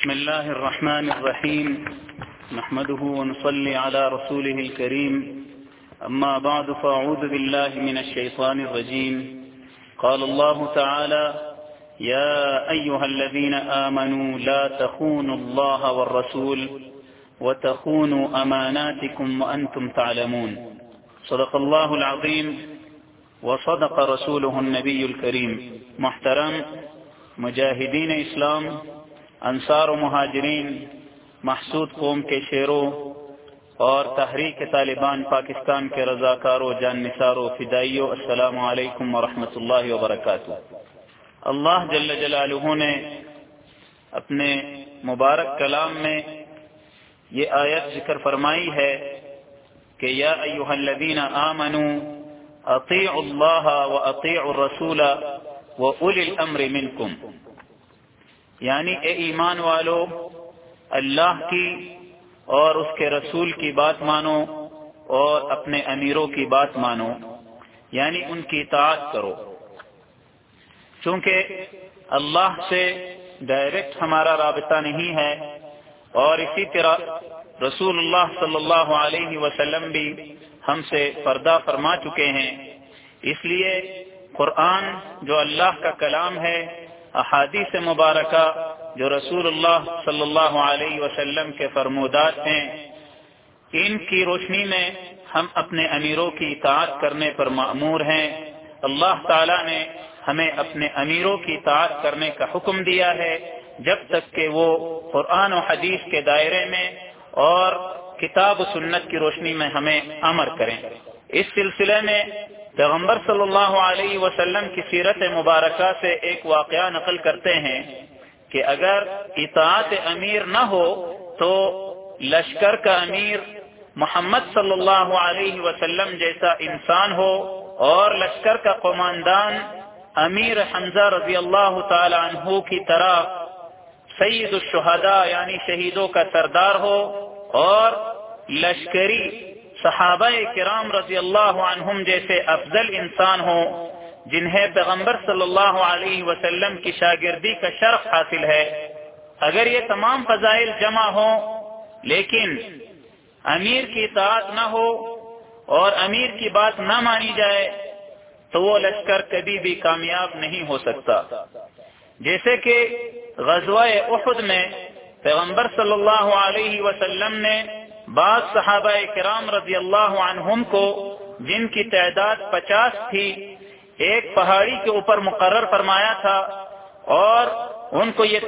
بسم الله الرحمن الرحيم نحمده ونصلي على رسوله الكريم أما بعد فأعوذ بالله من الشيطان الرجيم قال الله تعالى يا أيها الذين آمنوا لا تخونوا الله والرسول وتخونوا أماناتكم وأنتم تعلمون صدق الله العظيم وصدق رسوله النبي الكريم. محترم مجاہدین اسلام، انصار و مہاجرین، محسود قوم کے شیروں اور تحریک طالبان پاکستان کے رضاکاروں، جان نثاروں، فدائیوں، السلام علیکم ورحمۃ اللہ وبرکاتہ. اللہ جل جلالہ نے اپنے مبارک کلام میں یہ آیت ذکر فرمائی ہے کہ یا ایھا الذین آمنوا اطیعوا اللہ واطیعوا الرسول وَأُولِي الْأَمْرِ مِنْكُمْ، یعنی اے ایمان والو، اللہ کی اور اس کے رسول کی بات مانو اور اپنے امیروں کی بات مانو، یعنی ان کی اطاعت کرو. چونکہ اللہ سے ڈائریکٹ ہمارا رابطہ نہیں ہے اور اسی طرح رسول اللہ صلی اللہ علیہ وسلم بھی ہم سے پردہ فرما چکے ہیں. اس لیے قرآن جو اللہ کا کلام ہے، احادیث مبارکہ جو رسول اللہ صلی اللہ علیہ وسلم کے فرمودات ہیں، ان کی روشنی میں ہم اپنے امیروں کی اطاعت کرنے پر مأمور ہیں. اللہ تعالیٰ نے ہمیں اپنے امیروں کی اطاعت کرنے کا حکم دیا ہے جب تک کہ وہ قرآن و حدیث کے دائرے میں اور کتاب و سنت کی روشنی میں ہمیں امر کریں. اس سلسلے میں پیغمبر صلی اللہ علیہ وسلم کی سیرت مبارکہ سے ایک واقعہ نقل کرتے ہیں کہ اگر اطاعت امیر نہ ہو تو لشکر کا امیر محمد صلی اللہ علیہ وسلم جیسا انسان ہو اور لشکر کا قماندان امیر حمزہ رضی اللہ تعالی عنہ کی طرح سید الشہداء یعنی شہیدوں کا سردار ہو، اور لشکری صحابہ کرام رضی اللہ عنہم جیسے افضل انسان ہوں جنہیں پیغمبر صلی اللہ علیہ وسلم کی شاگردی کا شرف حاصل ہے. اگر یہ تمام فضائل جمع ہوں لیکن امیر کی اطاعت نہ ہو اور امیر کی بات نہ مانی جائے تو وہ لشکر کبھی بھی کامیاب نہیں ہو سکتا. جیسے کہ غزوہ احد میں پیغمبر صلی اللہ علیہ وسلم نے بعض صحابہ کرام رضی اللہ عنہم کو، جن کی تعداد 50 تھی، ایک پہاڑی کے اوپر مقرر فرمایا تھا اور ان کو یہ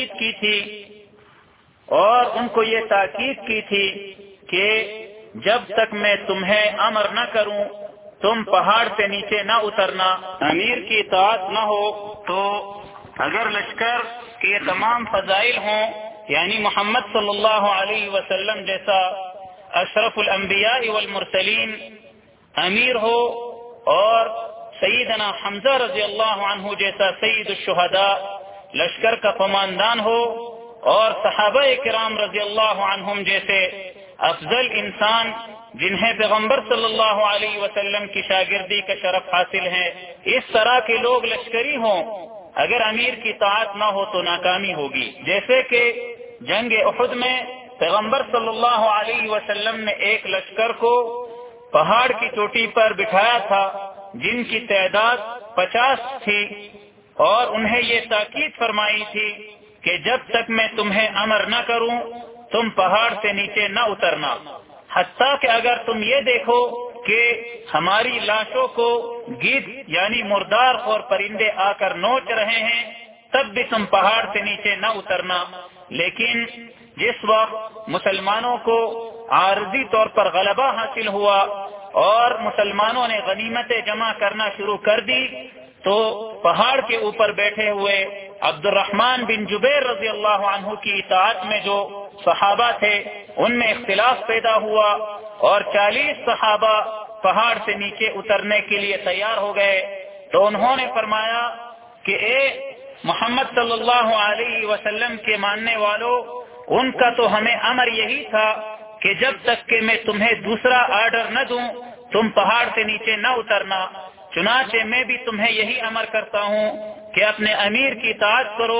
تاکید کی تھی کہ جب تک میں تمہیں امر نہ کروں تم پہاڑ سے نیچے نہ اترنا. امیر کی اطاعت نہ ہو تو اگر لشکر کے یہ تمام فضائل ہوں، یعنی محمد صلی اللہ علیہ وسلم جیسا اشرف الانبیاء والمرسلین امیر ہو اور سیدنا حمزہ رضی اللہ عنہ جیسا سید الشہداء لشکر کا قماندان ہو اور صحابہ کرام رضی اللہ عنہم جیسے افضل انسان جنہیں پیغمبر صلی اللہ علیہ وسلم کی شاگردی کا شرف حاصل ہے، اس طرح کے لوگ لشکری ہوں، اگر امیر کی اطاعت نہ ہو تو ناکامی ہوگی. جیسے کہ جنگ احد میں پیغمبر صلی اللہ علیہ وسلم نے ایک لشکر کو پہاڑ کی چوٹی پر بٹھایا تھا جن کی تعداد 50 تھی، اور انہیں یہ تاکید فرمائی تھی کہ جب تک میں تمہیں امر نہ کروں تم پہاڑ سے نیچے نہ اترنا، حتیٰ کہ اگر تم یہ دیکھو کہ ہماری لاشوں کو گدھ یعنی مردار اور پرندے آ کر نوچ رہے ہیں تب بھی تم پہاڑ سے نیچے نہ اترنا. لیکن جس وقت مسلمانوں کو عارضی طور پر غلبہ حاصل ہوا اور مسلمانوں نے غنیمتیں جمع کرنا شروع کر دی تو پہاڑ کے اوپر بیٹھے ہوئے عبد الرحمن بن جبیر رضی اللہ عنہ کی اطاعت میں جو صحابہ تھے ان میں اختلاف پیدا ہوا اور 40 صحابہ پہاڑ سے نیچے اترنے کے لیے تیار ہو گئے. تو انہوں نے فرمایا کہ اے محمد صلی اللہ علیہ وسلم کے ماننے والوں، ان کا تو ہمیں امر یہی تھا کہ جب تک کہ میں تمہیں دوسرا آرڈر نہ دوں تم پہاڑ سے نیچے نہ اترنا. چنانچہ میں بھی تمہیں یہی امر کرتا ہوں کہ اپنے امیر کی اطاعت کرو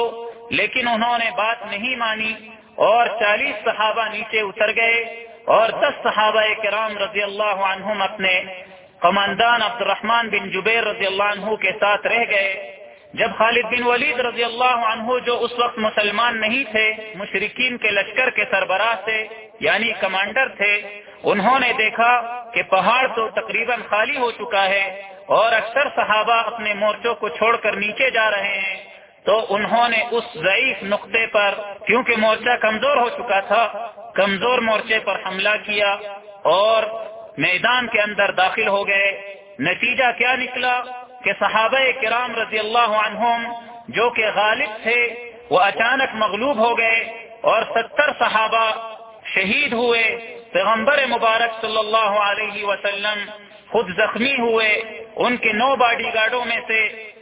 لیکن انہوں نے بات نہیں مانی اور 40 صحابہ نیچے اتر گئے اور 10 صحابہ کرام رضی اللہ عنہم اپنے قماندان عبد الرحمن بن جبیر رضی اللہ عنہ کے ساتھ رہ گئے۔ جب خالد بن ولید رضی اللہ عنہ جو اس وقت مسلمان نہیں تھے، مشرکین کے لشکر کے سربراہ تھے یعنی کمانڈر تھے، انہوں نے دیکھا کہ پہاڑ تو تقریباً خالی ہو چکا ہے اور اکثر صحابہ اپنے مورچوں کو چھوڑ کر نیچے جا رہے ہیں، تو انہوں نے اس ضعیف نقطے پر، کیونکہ مورچہ کمزور ہو چکا تھا، کمزور مورچے پر حملہ کیا اور میدان کے اندر داخل ہو گئے۔ نتیجہ کیا نکلا کہ صحابہ کرام رضی اللہ عنہم جو کہ غالب تھے وہ اچانک مغلوب ہو گئے اور 70 صحابہ شہید ہوئے۔ پیغمبر مبارک صلی اللہ علیہ وسلم خود زخمی ہوئے، ان کے 9 باڈی گارڈوں میں سے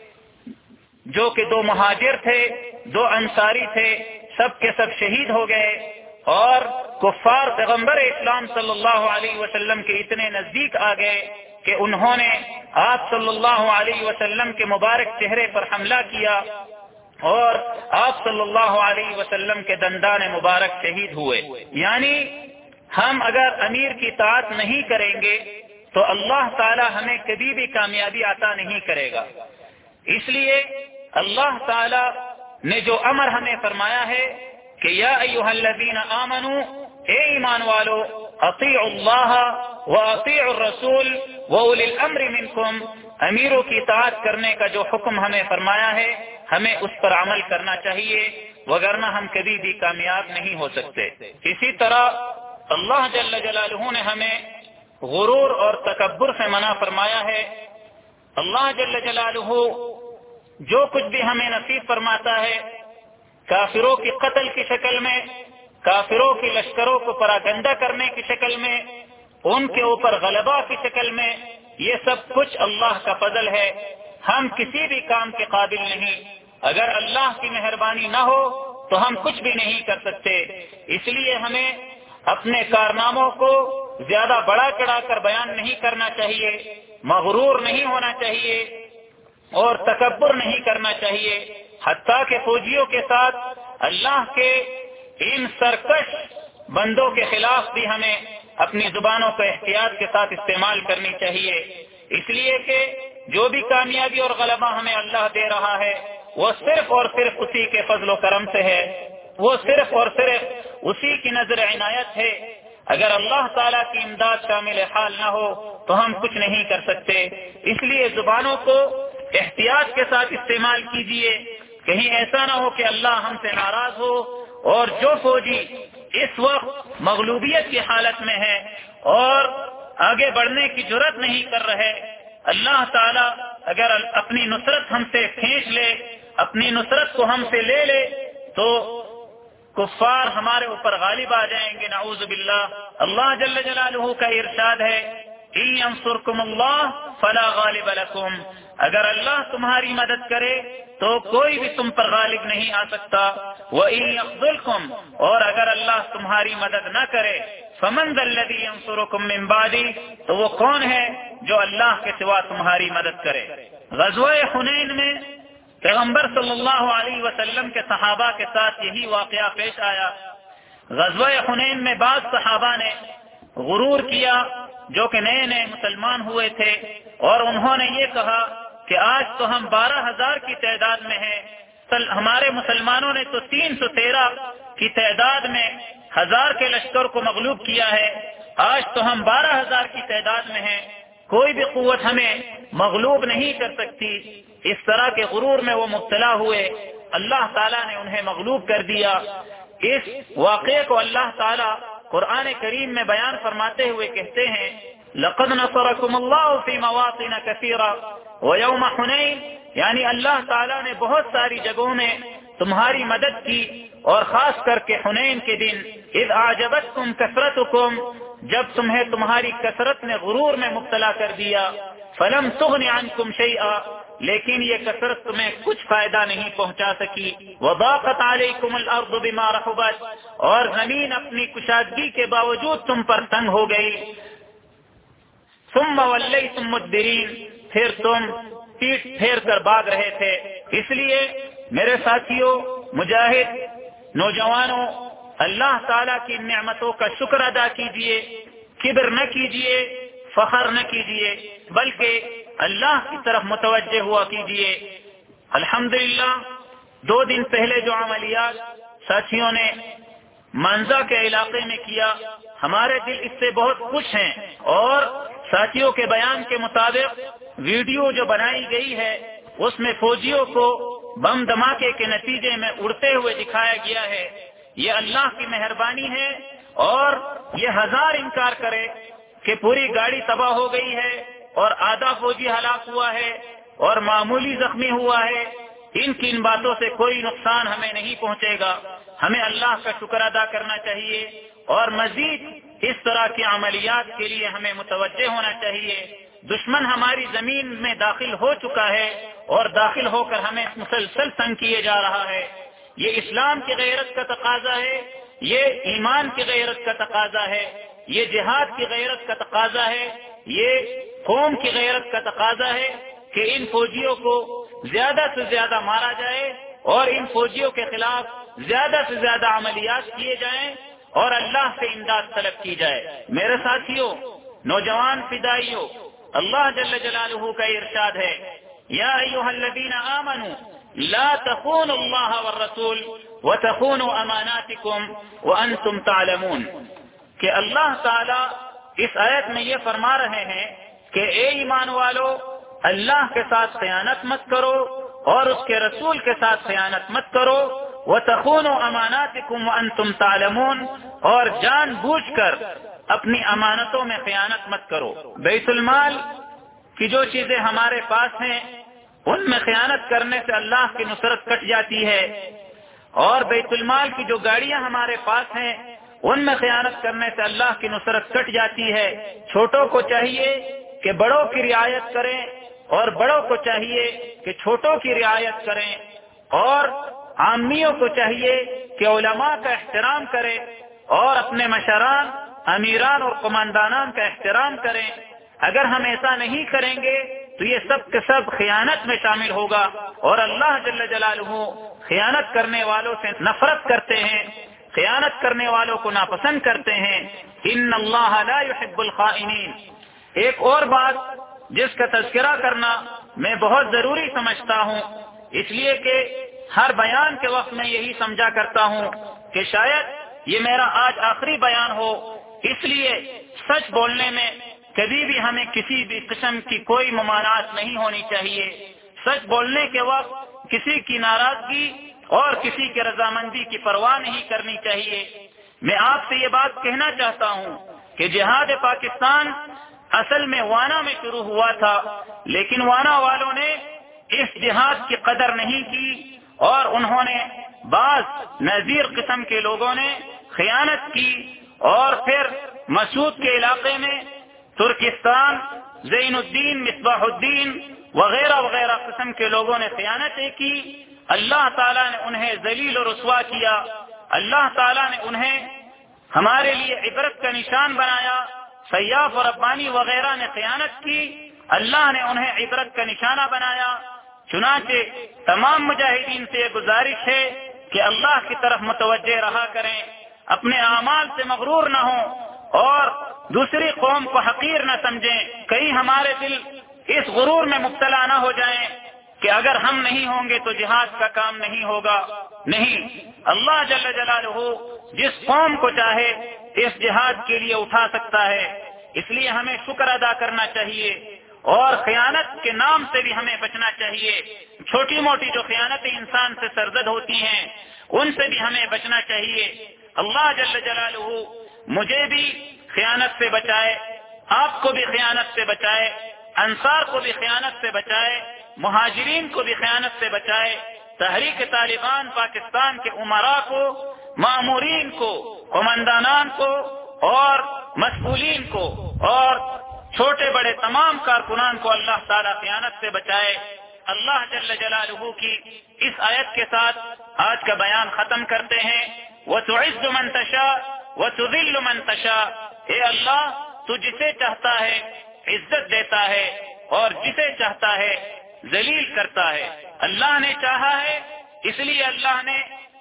جو کہ 2 مہاجر تھے 2 انصاری تھے، سب کے سب شہید ہو گئے اور کفار پیغمبر اسلام صلی اللہ علیہ وسلم کے اتنے نزدیک آ گئے کہ انہوں نے آپ صلی اللہ علیہ وسلم کے مبارک چہرے پر حملہ کیا اور آپ صلی اللہ علیہ وسلم کے دندان مبارک شہید ہوئے۔ یعنی ہم اگر امیر کی اطاعت نہیں کریں گے تو اللہ تعالی ہمیں کبھی بھی کامیابی عطا نہیں کرے گا۔ اس لیے اللہ تعالی نے جو امر ہمیں فرمایا ہے کہ یا ایھا الذین آمنوا، اے ایمان والو، اطیعوا اللہ واطیعوا الرسول واولی الامر منکم، امیروں کی اطاعت کرنے کا جو حکم ہمیں فرمایا ہے ہمیں اس پر عمل کرنا چاہیے، وگرنہ ہم کبھی بھی کامیاب نہیں ہو سکتے۔ اسی طرح اللہ جل جلالہ نے ہمیں غرور اور تکبر سے منع فرمایا ہے۔ اللہ جل جلالہ جو کچھ بھی ہمیں نصیب فرماتا ہے، کافروں کی قتل کی شکل میں، کافروں کی لشکروں کو پراگندہ کرنے کی شکل میں، ان کے اوپر غلبہ کی شکل میں، یہ سب کچھ اللہ کا فضل ہے۔ ہم کسی بھی کام کے قابل نہیں، اگر اللہ کی مہربانی نہ ہو تو ہم کچھ بھی نہیں کر سکتے۔ اس لیے ہمیں اپنے کارناموں کو زیادہ بڑا چڑھا کر بیان نہیں کرنا چاہیے، مغرور نہیں ہونا چاہیے اور تکبر نہیں کرنا چاہیے، حتیٰ کہ فوجیوں کے ساتھ اللہ کے ان سرکش بندوں کے خلاف بھی ہمیں اپنی زبانوں کو احتیاط کے ساتھ استعمال کرنی چاہیے، اس لیے کہ جو بھی کامیابی اور غلبہ ہمیں اللہ دے رہا ہے وہ صرف اور صرف اسی کے فضل و کرم سے ہے، وہ صرف اور صرف اسی کی نظر عنایت ہے۔ اگر اللہ تعالیٰ کی امداد شامل حال نہ ہو تو ہم کچھ نہیں کر سکتے۔ اس لیے زبانوں کو احتیاط کے ساتھ استعمال کیجیے، کہیں ایسا نہ ہو کہ اللہ ہم سے ناراض ہو اور جو فوجی اس وقت مغلوبیت کی حالت میں ہے اور آگے بڑھنے کی جرأت نہیں کر رہے، اللہ تعالیٰ اگر اپنی نصرت ہم سے کھینچ لے، اپنی نصرت کو ہم سے لے لے تو کفار ہمارے اوپر غالب آ جائیں گے، نعوذ باللہ۔ اللہ جل جلالہ کا ارشاد ہے ان ینصرکم اللہ فلا غالب لکم، اگر اللہ تمہاری مدد کرے تو کوئی بھی تم پر غالب نہیں آ سکتا، وَإِن يَخْذُلْكُمْ، اور اگر اللہ تمہاری مدد نہ کرے، فَمَنْ ذَا الَّذِي يَنصُرُكُم مِّن بَعْدِهِ، تو وہ کون ہے جو اللہ کے سوا تمہاری مدد کرے۔ غزوہ حنین میں پیغمبر صلی اللہ علیہ وسلم کے صحابہ کے ساتھ یہی واقعہ پیش آیا۔ غزوہ حنین میں بعض صحابہ نے غرور کیا جو کہ نئے نئے مسلمان ہوئے تھے، اور انہوں نے یہ کہا کہ آج تو ہم 12,000 کی تعداد میں ہیں، ہمارے مسلمانوں نے تو 313 کی تعداد میں 1000 کے لشکر کو مغلوب کیا ہے، آج تو ہم 12,000 کی تعداد میں ہیں، کوئی بھی قوت ہمیں مغلوب نہیں کر سکتی۔ اس طرح کے غرور میں وہ مبتلا ہوئے، اللہ تعالیٰ نے انہیں مغلوب کر دیا۔ اس واقعے کو اللہ تعالیٰ قرآن کریم میں بیان فرماتے ہوئے کہتے ہیں لَقَدْ نَصَرَكُمُ اللَّهُ فِي مَوَاطِنَ كَثِيرَةٍ وَيَوْمَ حُنَيْنٍ، یعنی اللہ تعالیٰ نے بہت ساری جگہوں میں تمہاری مدد کی، اور خاص کر کے حنین کے دن اذ اعجبتکم کثرتکم، جب تمہیں تمہاری کثرت نے غرور میں مبتلا کر دیا، فلم تغن عنکم شیئا، لیکن یہ کثرت تمہیں کچھ فائدہ نہیں پہنچا سکی، وضاقت علیکم الارض بما رحبت، اور زمین اپنی کشادگی کے باوجود تم پر تنگ ہو گئی، ثم ولیتم مدبرین، پھر تم پیٹ پھیر کر بھاگ رہے تھے۔ اس لیے میرے ساتھیوں، مجاہد نوجوانوں، اللہ تعالیٰ کی نعمتوں کا شکر ادا کیجیے، کبر نہ کیجیے، فخر نہ کیجیے، بلکہ اللہ کی طرف متوجہ ہوا کیجیے۔ الحمدللہ 2 دن پہلے جو عملیات ساتھیوں نے مانزا کے علاقے میں کیا، ہمارے دل اس سے بہت خوش ہیں، اور ساتھیوں کے بیان کے مطابق ویڈیو جو بنائی گئی ہے اس میں فوجیوں کو بم دھماکے کے نتیجے میں اڑتے ہوئے دکھایا گیا ہے۔ یہ اللہ کی مہربانی ہے، اور یہ 1000 انکار کرے کہ پوری گاڑی تباہ ہو گئی ہے اور آدھا فوجی ہلاک ہوا ہے اور معمولی زخمی ہوا ہے، ان باتوں سے کوئی نقصان ہمیں نہیں پہنچے گا۔ ہمیں اللہ کا شکر ادا کرنا چاہیے، اور مزید اس طرح کی عملیات کے لیے ہمیں متوجہ ہونا چاہیے۔ دشمن ہماری زمین میں داخل ہو چکا ہے، اور داخل ہو کر ہمیں مسلسل تنگ کیے جا رہا ہے۔ یہ اسلام کی غیرت کا تقاضا ہے، یہ ایمان کی غیرت کا تقاضا ہے، یہ جہاد کی غیرت کا تقاضا ہے، یہ قوم کی غیرت کا تقاضا ہے کہ ان فوجیوں کو زیادہ سے زیادہ مارا جائے، اور ان فوجیوں کے خلاف زیادہ سے زیادہ عملیات کیے جائیں، اور اللہ سے امداد طلب کی جائے۔ میرے ساتھیوں، نوجوان فدائیوں، اللہ جل جلالہ کا ارشاد ہے، یا ایھا الذین آمنوا لا تخونوا اللہ والرسول وتخونوا اماناتکم وانتم تعلمون، کہ اللہ تعالی اس آیت میں یہ فرما رہے ہیں کہ اے ایمان والو، اللہ کے ساتھ خیانت مت کرو اور اس کے رسول کے ساتھ خیانت مت کرو، وتخونوا اماناتکم وانتم تعلمون، اور جان بوجھ کر اپنی امانتوں میں خیانت مت کرو۔ بیت المال کی جو چیزیں ہمارے پاس ہیں ان میں خیانت کرنے سے اللہ کی نصرت کٹ جاتی ہے، اور بیت المال کی جو گاڑیاں ہمارے پاس ہیں ان میں خیانت کرنے سے اللہ کی نصرت کٹ جاتی ہے۔ چھوٹوں کو چاہیے کہ بڑوں کی رعایت کریں، اور بڑوں کو چاہیے کہ چھوٹوں کی رعایت کریں، اور عامیوں کو چاہیے کہ علماء کا احترام کریں، اور اپنے مشران، امیران اور قماندانان کا احترام کریں۔ اگر ہم ایسا نہیں کریں گے تو یہ سب کے سب خیانت میں شامل ہوگا، اور اللہ جل جلالہ خیانت کرنے والوں سے نفرت کرتے ہیں، خیانت کرنے والوں کو ناپسند کرتے ہیں۔ ان اللہ لا يحب الخائنین۔ ایک اور بات جس کا تذکرہ کرنا میں بہت ضروری سمجھتا ہوں، اس لیے کہ ہر بیان کے وقت میں یہی سمجھا کرتا ہوں کہ شاید یہ میرا آج آخری بیان ہو، اس لیے سچ بولنے میں کبھی بھی ہمیں کسی بھی قسم کی کوئی ممانعت نہیں ہونی چاہیے۔ سچ بولنے کے وقت کسی کی ناراضگی اور کسی کی رضامندی کی پرواہ نہیں کرنی چاہیے۔ میں آپ سے یہ بات کہنا چاہتا ہوں کہ جہاد پاکستان اصل میں وانا میں شروع ہوا تھا، لیکن وانا والوں نے اس جہاد کی قدر نہیں کی، اور انہوں نے بعض نذیر قسم کے لوگوں نے خیانت کی، اور پھر مسعود کے علاقے میں ترکستان، زین الدین، مصباح الدین وغیرہ وغیرہ قسم کے لوگوں نے خیانتیں کی۔ اللہ تعالیٰ نے انہیں ذلیل و رسوا کیا، اللہ تعالیٰ نے انہیں ہمارے لیے عبرت کا نشان بنایا۔ سیاف اور ربانی وغیرہ نے خیانت کی، اللہ نے انہیں عبرت کا نشانہ بنایا۔ چنانچہ تمام مجاہدین سے یہ گزارش ہے کہ اللہ کی طرف متوجہ رہا کریں، اپنے اعمال سے مغرور نہ ہوں، اور دوسری قوم کو حقیر نہ سمجھیں۔ کہیں ہمارے دل اس غرور میں مبتلا نہ ہو جائیں کہ اگر ہم نہیں ہوں گے تو جہاد کا کام نہیں ہوگا۔ نہیں، اللہ جل جلالہ جس قوم کو چاہے اس جہاد کے لیے اٹھا سکتا ہے، اس لیے ہمیں شکر ادا کرنا چاہیے، اور خیانت کے نام سے بھی ہمیں بچنا چاہیے۔ چھوٹی موٹی جو خیانتیں انسان سے سرزد ہوتی ہیں ان سے بھی ہمیں بچنا چاہیے۔ اللہ جل جلالہ مجھے بھی خیانت سے بچائے، آپ کو بھی خیانت سے بچائے، انصار کو بھی خیانت سے بچائے، مہاجرین کو بھی خیانت سے بچائے، تحریک طالبان پاکستان کے امراء کو، مامورین کو، قماندانان کو اور مسئولین کو اور چھوٹے بڑے تمام کارکنان کو اللہ تعالیٰ خیانت سے بچائے۔ اللہ جل جلالہ کی اس آیت کے ساتھ آج کا بیان ختم کرتے ہیں۔ وَتُعِزُّ مَن تَشَاءُ وَتُذِلُّ مَن تَشَاءُ۔ اے اللہ، تو جسے چاہتا ہے عزت دیتا ہے اور جسے چاہتا ہے ذلیل کرتا ہے۔ اللہ نے چاہا ہے، اس لیے اللہ نے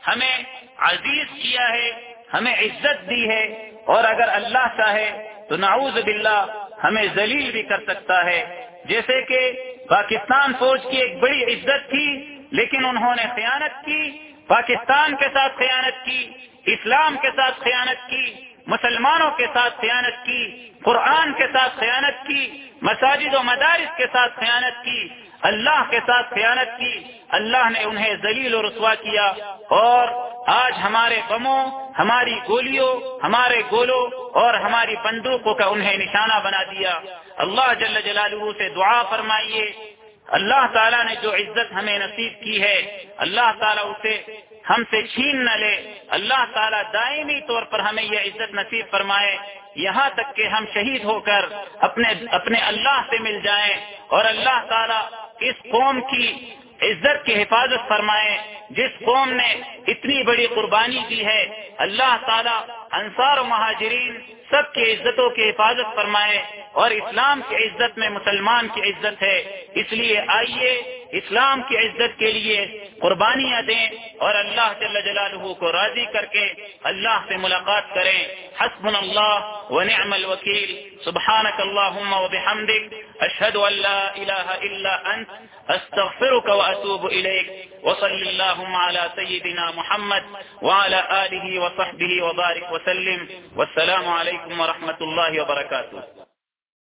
ہمیں عزیز کیا ہے، ہمیں عزت دی ہے، اور اگر اللہ چاہے تو نعوذ باللہ ہمیں ذلیل بھی کر سکتا ہے۔ جیسے کہ پاکستان فوج کی ایک بڑی عزت تھی، لیکن انہوں نے خیانت کی، پاکستان کے ساتھ خیانت کی، اسلام کے ساتھ خیانت کی، مسلمانوں کے ساتھ خیانت کی، قرآن کے ساتھ خیانت کی، مساجد و مدارس کے ساتھ خیانت کی، اللہ کے ساتھ خیانت کی۔ اللہ نے انہیں ذلیل و رسوا کیا، اور آج ہمارے بموں، ہماری گولیوں، ہمارے گولوں اور ہماری بندوقوں کا انہیں نشانہ بنا دیا۔ اللہ جل جلالہ سے دعا فرمائیے، اللہ تعالیٰ نے جو عزت ہمیں نصیب کی ہے، اللہ تعالیٰ اسے ہم سے چھین نہ لے۔ اللہ تعالیٰ دائمی طور پر ہمیں یہ عزت نصیب فرمائے، یہاں تک کہ ہم شہید ہو کر اپنے اللہ سے مل جائیں، اور اللہ تعالیٰ اس قوم کی عزت کی حفاظت فرمائے جس قوم نے اتنی بڑی قربانی دی ہے۔ اللہ تعالیٰ انصار و مہاجرین سب کی عزتوں کی حفاظت فرمائے، اور اسلام کی عزت میں مسلمان کی عزت ہے، اس لیے آئیے اسلام کی عزت کے لیے قربانیاں دیں، اور اللہ جل جلالہ کو راضی کر کے اللہ سے ملاقات کریں۔ حسبنا اللہ ونعم الوکیل، سبحانک اللہم وبحمدک، اشہد ان لا الہ الا انت، استغفرک واتوب الیک، وصلی اللہم علی سیدنا محمد وعلی آلہ وصحبہ وبارک وسلم، والسلام علیکم ورحمۃ اللہ وبرکاتہ۔